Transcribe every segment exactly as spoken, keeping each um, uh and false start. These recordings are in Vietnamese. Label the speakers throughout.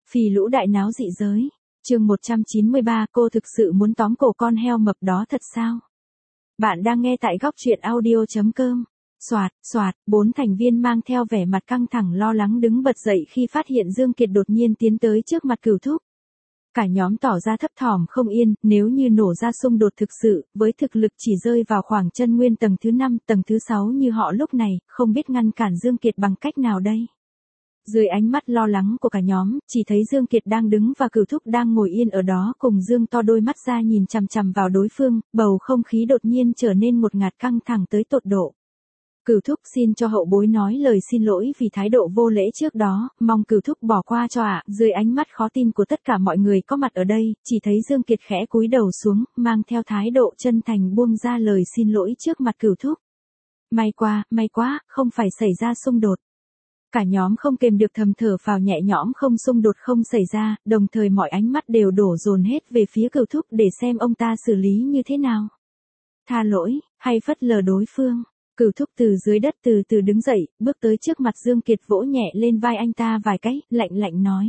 Speaker 1: Phì lũ đại náo dị giới. Chương một trăm chín mươi ba, cô thực sự muốn tóm cổ con heo mập đó thật sao? Bạn đang nghe tại góc truyện audio chấm com. Soạt, soạt, bốn thành viên mang theo vẻ mặt căng thẳng lo lắng đứng bật dậy khi phát hiện Dương Kiệt đột nhiên tiến tới trước mặt Cửu Thúc. Cả nhóm tỏ ra thấp thỏm không yên, nếu như nổ ra xung đột thực sự, với thực lực chỉ rơi vào khoảng chân nguyên tầng thứ năm, tầng thứ sáu như họ lúc này, không biết ngăn cản Dương Kiệt bằng cách nào đây. Dưới ánh mắt lo lắng của cả nhóm, chỉ thấy Dương Kiệt đang đứng và Cửu Thúc đang ngồi yên ở đó cùng Dương to đôi mắt ra nhìn chằm chằm vào đối phương, bầu không khí đột nhiên trở nên ngột ngạt căng thẳng tới tột độ. Cửu Thúc xin cho hậu bối nói lời xin lỗi vì thái độ vô lễ trước đó, mong Cửu Thúc bỏ qua cho ạ. Dưới ánh mắt khó tin của tất cả mọi người có mặt ở đây, chỉ thấy Dương Kiệt khẽ cúi đầu xuống, mang theo thái độ chân thành buông ra lời xin lỗi trước mặt Cửu Thúc. May quá, may quá, không phải xảy ra xung đột. Cả nhóm không kềm được thầm thở phào nhẹ nhõm, không xung đột không xảy ra, đồng thời mọi ánh mắt đều đổ dồn hết về phía Cửu Thúc để xem ông ta xử lý như thế nào. Tha lỗi, hay phớt lờ đối phương. Cửu Thúc từ dưới đất từ từ đứng dậy, bước tới trước mặt Dương Kiệt vỗ nhẹ lên vai anh ta vài cái, lạnh lạnh nói.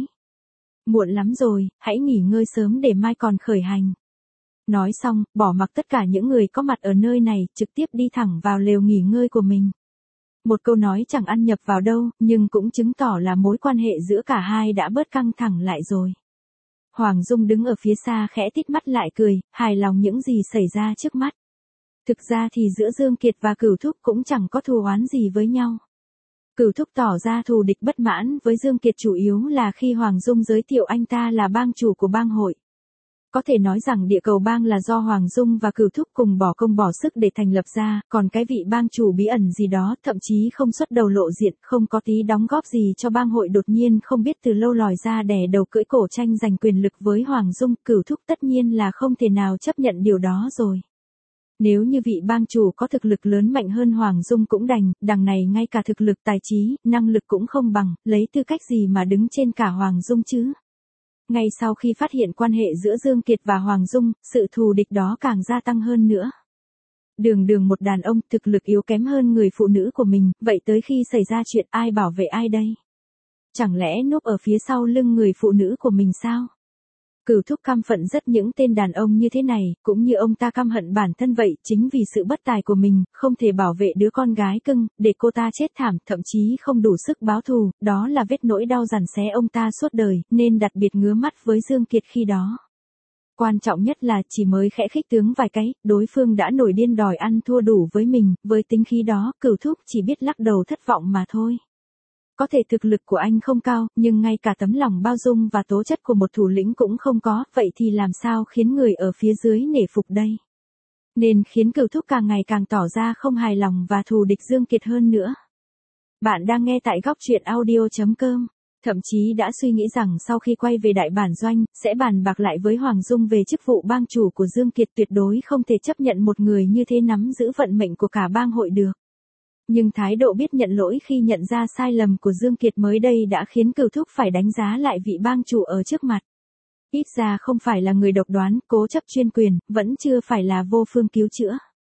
Speaker 1: Muộn lắm rồi, hãy nghỉ ngơi sớm để mai còn khởi hành. Nói xong, bỏ mặc tất cả những người có mặt ở nơi này, trực tiếp đi thẳng vào lều nghỉ ngơi của mình. Một câu nói chẳng ăn nhập vào đâu, nhưng cũng chứng tỏ là mối quan hệ giữa cả hai đã bớt căng thẳng lại rồi. Hoàng Dung đứng ở phía xa khẽ tít mắt lại cười, hài lòng những gì xảy ra trước mắt. Thực ra thì giữa Dương Kiệt và Cửu Thúc cũng chẳng có thù oán gì với nhau. Cửu Thúc tỏ ra thù địch bất mãn với Dương Kiệt chủ yếu là khi Hoàng Dung giới thiệu anh ta là bang chủ của bang hội. Có thể nói rằng địa cầu bang là do Hoàng Dung và Cửu Thúc cùng bỏ công bỏ sức để thành lập ra, còn cái vị bang chủ bí ẩn gì đó thậm chí không xuất đầu lộ diện, không có tí đóng góp gì cho bang hội đột nhiên không biết từ lâu lòi ra đè đầu cưỡi cổ tranh giành quyền lực với Hoàng Dung, Cửu Thúc tất nhiên là không thể nào chấp nhận điều đó rồi. Nếu như vị bang chủ có thực lực lớn mạnh hơn Hoàng Dung cũng đành, đằng này ngay cả thực lực tài trí, năng lực cũng không bằng, lấy tư cách gì mà đứng trên cả Hoàng Dung chứ? Ngay sau khi phát hiện quan hệ giữa Dương Kiệt và Hoàng Dung, sự thù địch đó càng gia tăng hơn nữa. Đường đường một đàn ông thực lực yếu kém hơn người phụ nữ của mình, vậy tới khi xảy ra chuyện ai bảo vệ ai đây? Chẳng lẽ núp ở phía sau lưng người phụ nữ của mình sao? Cửu Thúc căm phận rất những tên đàn ông như thế này, cũng như ông ta căm hận bản thân vậy, chính vì sự bất tài của mình, không thể bảo vệ đứa con gái cưng, để cô ta chết thảm, thậm chí không đủ sức báo thù, đó là vết nỗi đau dằn xé ông ta suốt đời, nên đặc biệt ngứa mắt với Dương Kiệt khi đó. Quan trọng nhất là chỉ mới khẽ khích tướng vài cái, đối phương đã nổi điên đòi ăn thua đủ với mình, với tính khí đó, Cửu Thúc chỉ biết lắc đầu thất vọng mà thôi. Có thể thực lực của anh không cao, nhưng ngay cả tấm lòng bao dung và tố chất của một thủ lĩnh cũng không có, vậy thì làm sao khiến người ở phía dưới nể phục đây? Nên khiến Cửu Thúc càng ngày càng tỏ ra không hài lòng và thù địch Dương Kiệt hơn nữa. Bạn đang nghe tại góc truyện audio chấm com. Thậm chí đã suy nghĩ rằng sau khi quay về đại bản doanh, sẽ bàn bạc lại với Hoàng Dung về chức vụ bang chủ của Dương Kiệt, tuyệt đối không thể chấp nhận một người như thế nắm giữ vận mệnh của cả bang hội được. Nhưng thái độ biết nhận lỗi khi nhận ra sai lầm của Dương Kiệt mới đây đã khiến Cửu Thúc phải đánh giá lại vị bang chủ ở trước mặt. Ít ra không phải là người độc đoán, cố chấp chuyên quyền, vẫn chưa phải là vô phương cứu chữa.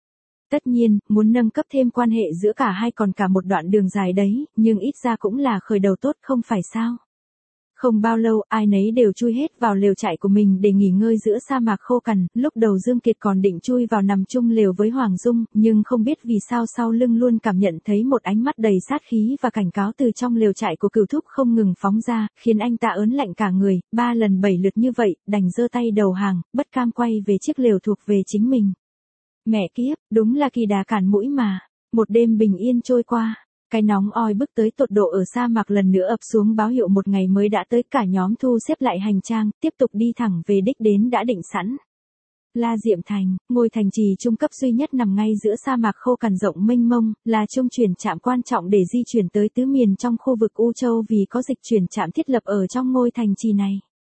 Speaker 1: Tất nhiên, muốn nâng cấp thêm quan hệ giữa cả hai còn cả một đoạn đường dài đấy, nhưng ít ra cũng là khởi đầu tốt không phải sao? Không bao lâu, ai nấy đều chui hết vào lều trại của mình để nghỉ ngơi giữa sa mạc khô cằn, lúc đầu Dương Kiệt còn định chui vào nằm chung lều với Hoàng Dung, nhưng không biết vì sao sau lưng luôn cảm nhận thấy một ánh mắt đầy sát khí và cảnh cáo từ trong lều trại của Cửu Thúc không ngừng phóng ra, khiến anh ta ớn lạnh cả người, ba lần bảy lượt như vậy, đành giơ tay đầu hàng, bất cam quay về chiếc lều thuộc về chính mình. Mẹ kiếp, đúng là kỳ đà cản mũi mà. Một đêm bình yên trôi qua. Cái nóng oi bức tới tột độ ở sa mạc lần nữa ập xuống báo hiệu một ngày mới đã tới, cả nhóm thu xếp lại hành trang, tiếp tục đi thẳng về đích đến đã định sẵn. La Diệm Thành, ngôi thành trì trung cấp duy nhất nằm ngay giữa sa mạc khô cằn rộng mênh mông, là trung chuyển trạm quan trọng để di chuyển tới tứ miền trong khu vực U Châu vì có dịch chuyển trạm thiết lập ở trong ngôi thành trì này.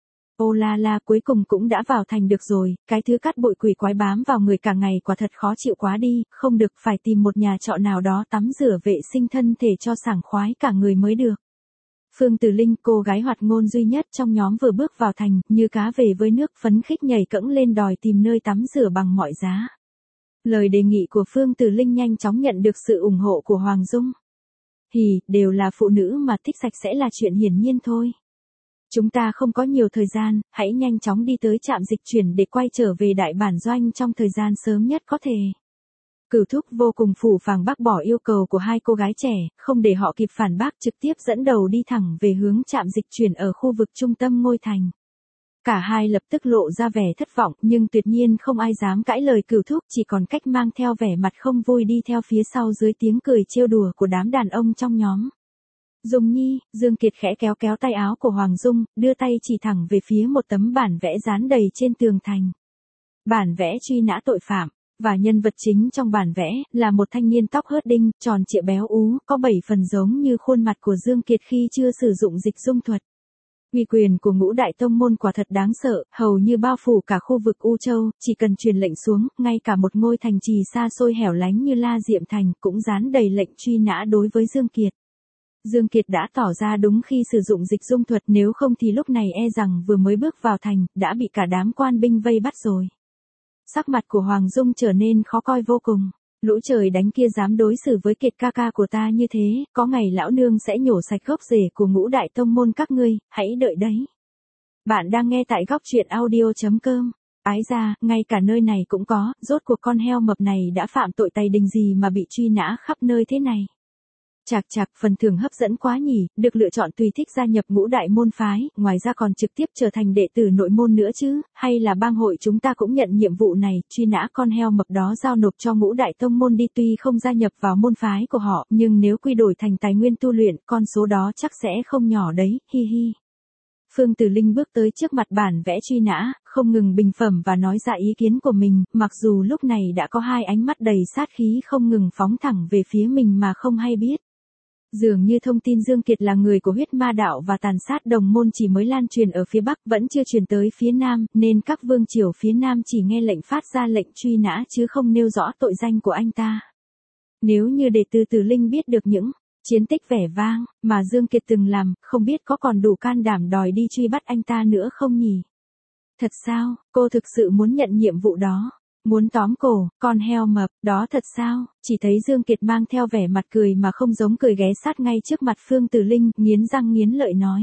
Speaker 1: Ô la la, cuối cùng cũng đã vào thành được rồi, cái thứ cát bụi quỷ quái bám vào người cả ngày quả thật khó chịu quá đi, không được phải tìm một nhà trọ nào đó tắm rửa vệ sinh thân thể cho sảng khoái cả người mới được. Phương Tử Linh, cô gái hoạt ngôn duy nhất trong nhóm vừa bước vào thành, như cá về với nước, phấn khích nhảy cẫng lên đòi tìm nơi tắm rửa bằng mọi giá. Lời đề nghị của Phương Tử Linh nhanh chóng nhận được sự ủng hộ của Hoàng Dung. Hì, đều là phụ nữ mà thích sạch sẽ là chuyện hiển nhiên thôi. Chúng ta không có nhiều thời gian, hãy nhanh chóng đi tới trạm dịch chuyển để quay trở về đại bản doanh trong thời gian sớm nhất có thể. Cửu thúc vô cùng phủ phàng bác bỏ yêu cầu của hai cô gái trẻ, không để họ kịp phản bác trực tiếp dẫn đầu đi thẳng về hướng trạm dịch chuyển ở khu vực trung tâm ngôi thành. Cả hai lập tức lộ ra vẻ thất vọng nhưng tuyệt nhiên không ai dám cãi lời cửu thúc, chỉ còn cách mang theo vẻ mặt không vui đi theo phía sau dưới tiếng cười trêu đùa của đám đàn ông trong nhóm. Dung Nhi, Dương Kiệt khẽ kéo kéo tay áo của Hoàng Dung, đưa tay chỉ thẳng về phía một tấm bản vẽ dán đầy trên tường thành. Bản vẽ truy nã tội phạm, và nhân vật chính trong bản vẽ là một thanh niên tóc hớt đinh, tròn trịa béo ú, có bảy phần giống như khuôn mặt của Dương Kiệt khi chưa sử dụng dịch dung thuật. Uy quyền của ngũ đại tông môn quả thật đáng sợ, hầu như bao phủ cả khu vực U Châu, chỉ cần truyền lệnh xuống, ngay cả một ngôi thành trì xa xôi hẻo lánh như La Diệm Thành cũng dán đầy lệnh truy nã đối với Dương Kiệt. Dương Kiệt đã tỏ ra đúng khi sử dụng dịch dung thuật, nếu không thì lúc này e rằng vừa mới bước vào thành, đã bị cả đám quan binh vây bắt rồi. Sắc mặt của Hoàng Dung trở nên khó coi vô cùng. Lũ trời đánh kia dám đối xử với Kiệt ca ca của ta như thế, có ngày lão nương sẽ nhổ sạch gốc rễ của ngũ đại tông môn các ngươi, hãy đợi đấy. Bạn đang nghe tại góc truyện audio chấm com. Ái ra, ngay cả nơi này cũng có, rốt cuộc con heo mập này đã phạm tội tày đình gì mà bị truy nã khắp nơi thế này. Chạc chạc, phần thưởng hấp dẫn quá nhỉ, được lựa chọn tùy thích gia nhập ngũ đại môn phái, ngoài ra còn trực tiếp trở thành đệ tử nội môn nữa chứ, hay là bang hội chúng ta cũng nhận nhiệm vụ này, truy nã con heo mập đó giao nộp cho ngũ đại tông môn đi, tuy không gia nhập vào môn phái của họ, nhưng nếu quy đổi thành tài nguyên tu luyện, con số đó chắc sẽ không nhỏ đấy, hi hi. Phương Tử Linh bước tới trước mặt bản vẽ truy nã, không ngừng bình phẩm và nói ra ý kiến của mình, mặc dù lúc này đã có hai ánh mắt đầy sát khí không ngừng phóng thẳng về phía mình mà không hay biết. Dường như thông tin Dương Kiệt là người của huyết ma đạo và tàn sát đồng môn chỉ mới lan truyền ở phía Bắc, vẫn chưa truyền tới phía Nam, nên các vương triều phía Nam chỉ nghe lệnh phát ra lệnh truy nã chứ không nêu rõ tội danh của anh ta. Nếu như để từ Tử Linh biết được những chiến tích vẻ vang mà Dương Kiệt từng làm, không biết có còn đủ can đảm đòi đi truy bắt anh ta nữa không nhỉ? Thật sao, cô thực sự muốn nhận nhiệm vụ đó? Muốn tóm cổ, con heo mập, đó thật sao? Chỉ thấy Dương Kiệt mang theo vẻ mặt cười mà không giống cười ghé sát ngay trước mặt Phương Tử Linh, nghiến răng nghiến lợi nói.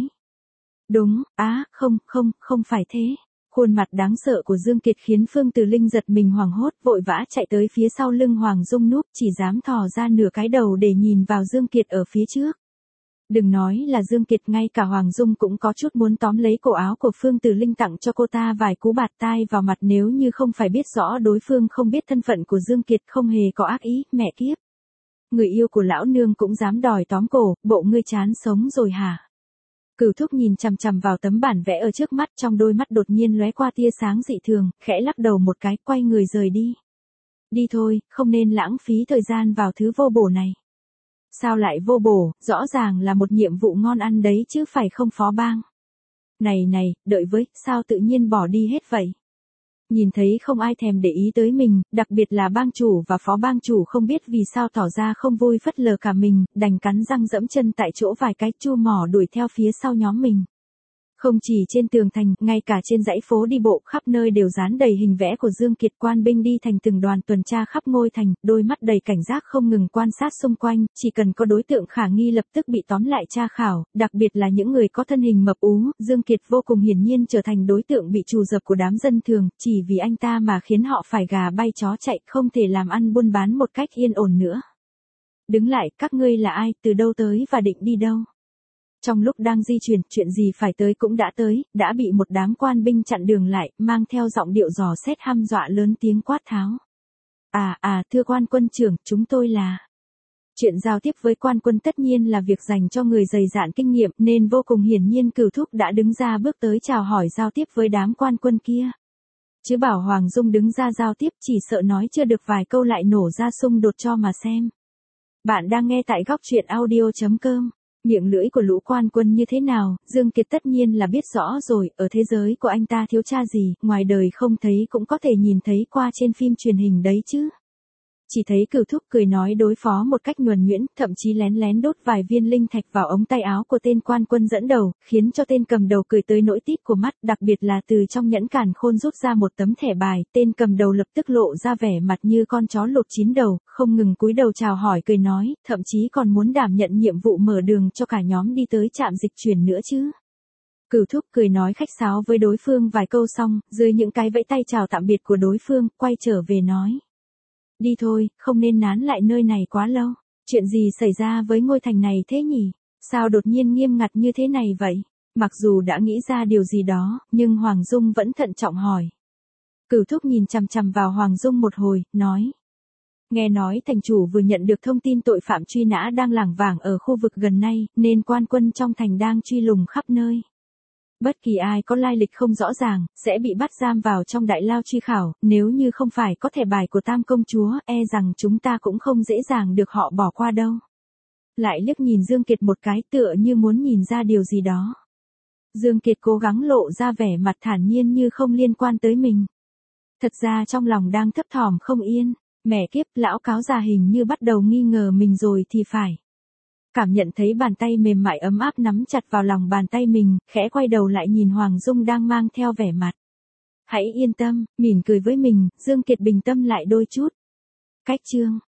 Speaker 1: Đúng, á, không, không, không phải thế. Khuôn mặt đáng sợ của Dương Kiệt khiến Phương Tử Linh giật mình hoảng hốt, vội vã chạy tới phía sau lưng Hoàng Dung núp, chỉ dám thò ra nửa cái đầu để nhìn vào Dương Kiệt ở phía trước. Đừng nói là Dương Kiệt, ngay cả Hoàng Dung cũng có chút muốn tóm lấy cổ áo của Phương Tử Linh tặng cho cô ta vài cú bạt tai vào mặt, nếu như không phải biết rõ đối phương không biết thân phận của Dương Kiệt, không hề có ác ý, mẹ kiếp. Người yêu của lão nương cũng dám đòi tóm cổ, bộ ngươi chán sống rồi hả? Cửu thúc nhìn chằm chằm vào tấm bản vẽ ở trước mắt, trong đôi mắt đột nhiên lóe qua tia sáng dị thường, khẽ lắc đầu một cái, quay người rời đi. Đi thôi, không nên lãng phí thời gian vào thứ vô bổ này. Sao lại vô bổ, rõ ràng là một nhiệm vụ ngon ăn đấy chứ phải không phó bang? Này này, đợi với, sao tự nhiên bỏ đi hết vậy? Nhìn thấy không ai thèm để ý tới mình, đặc biệt là bang chủ và phó bang chủ không biết vì sao tỏ ra không vui, phất lờ cả mình, đành cắn răng dẫm chân tại chỗ vài cái, chu mỏ đuổi theo phía sau nhóm mình. Không chỉ trên tường thành, ngay cả trên dãy phố đi bộ khắp nơi đều dán đầy hình vẽ của Dương Kiệt, quan binh đi thành từng đoàn tuần tra khắp ngôi thành, đôi mắt đầy cảnh giác không ngừng quan sát xung quanh, chỉ cần có đối tượng khả nghi lập tức bị tóm lại tra khảo, đặc biệt là những người có thân hình mập ú, Dương Kiệt vô cùng hiển nhiên trở thành đối tượng bị trù dập của đám dân thường, chỉ vì anh ta mà khiến họ phải gà bay chó chạy, không thể làm ăn buôn bán một cách yên ổn nữa. Đứng lại, các ngươi là ai, từ đâu tới và định đi đâu? Trong lúc đang di chuyển, chuyện gì phải tới cũng đã tới, đã bị một đám quan binh chặn đường lại, mang theo giọng điệu dò xét hăm dọa, lớn tiếng quát tháo. À à, thưa quan quân trưởng, chúng tôi là... Chuyện giao tiếp với quan quân tất nhiên là việc dành cho người dày dạn kinh nghiệm, nên vô cùng hiển nhiên Cửu thúc đã đứng ra bước tới chào hỏi giao tiếp với đám quan quân kia. Chứ bảo Hoàng Dung đứng ra giao tiếp, chỉ sợ nói chưa được vài câu lại nổ ra xung đột cho mà xem. Bạn đang nghe tại góc truyện audio chấm com. Miệng lưỡi của lũ quan quân như thế nào, Dương Kiệt tất nhiên là biết rõ rồi, ở thế giới của anh ta thiếu cha gì, ngoài đời không thấy cũng có thể nhìn thấy qua trên phim truyền hình đấy chứ. Chỉ thấy Cửu thúc cười nói đối phó một cách nhuần nhuyễn, thậm chí lén lén đốt vài viên linh thạch vào ống tay áo của tên quan quân dẫn đầu, khiến cho tên cầm đầu cười tới nỗi tít của mắt, đặc biệt là từ trong nhẫn càn khôn rút ra một tấm thẻ bài, tên cầm đầu lập tức lộ ra vẻ mặt như con chó lột chín đầu, không ngừng cúi đầu chào hỏi cười nói, thậm chí còn muốn đảm nhận nhiệm vụ mở đường cho cả nhóm đi tới trạm dịch chuyển nữa chứ. Cửu Thúc cười nói khách sáo với đối phương vài câu xong, dưới những cái vẫy tay chào tạm biệt của đối phương, quay trở về nói. Đi thôi, không nên nán lại nơi này quá lâu. Chuyện gì xảy ra với ngôi thành này thế nhỉ? Sao đột nhiên nghiêm ngặt như thế này vậy? Mặc dù đã nghĩ ra điều gì đó, nhưng Hoàng Dung vẫn thận trọng hỏi. Cửu Thúc nhìn chằm chằm vào Hoàng Dung một hồi, nói. Nghe nói thành chủ vừa nhận được thông tin tội phạm truy nã đang lảng vảng ở khu vực gần đây, nên quan quân trong thành đang truy lùng khắp nơi. Bất kỳ ai có lai lịch không rõ ràng, sẽ bị bắt giam vào trong đại lao truy khảo, nếu như không phải có thẻ bài của Tam công chúa, e rằng chúng ta cũng không dễ dàng được họ bỏ qua đâu. Lại liếc nhìn Dương Kiệt một cái tựa như muốn nhìn ra điều gì đó. Dương Kiệt cố gắng lộ ra vẻ mặt thản nhiên như không liên quan tới mình. Thật ra trong lòng đang thấp thỏm không yên, mẹ kiếp, lão cáo già hình như bắt đầu nghi ngờ mình rồi thì phải. Cảm nhận thấy bàn tay mềm mại ấm áp nắm chặt vào lòng bàn tay mình, khẽ quay đầu lại nhìn Hoàng Dung đang mang theo vẻ mặt. Hãy yên tâm, mỉm cười với mình, Dương Kiệt bình tâm lại đôi chút. Cách chương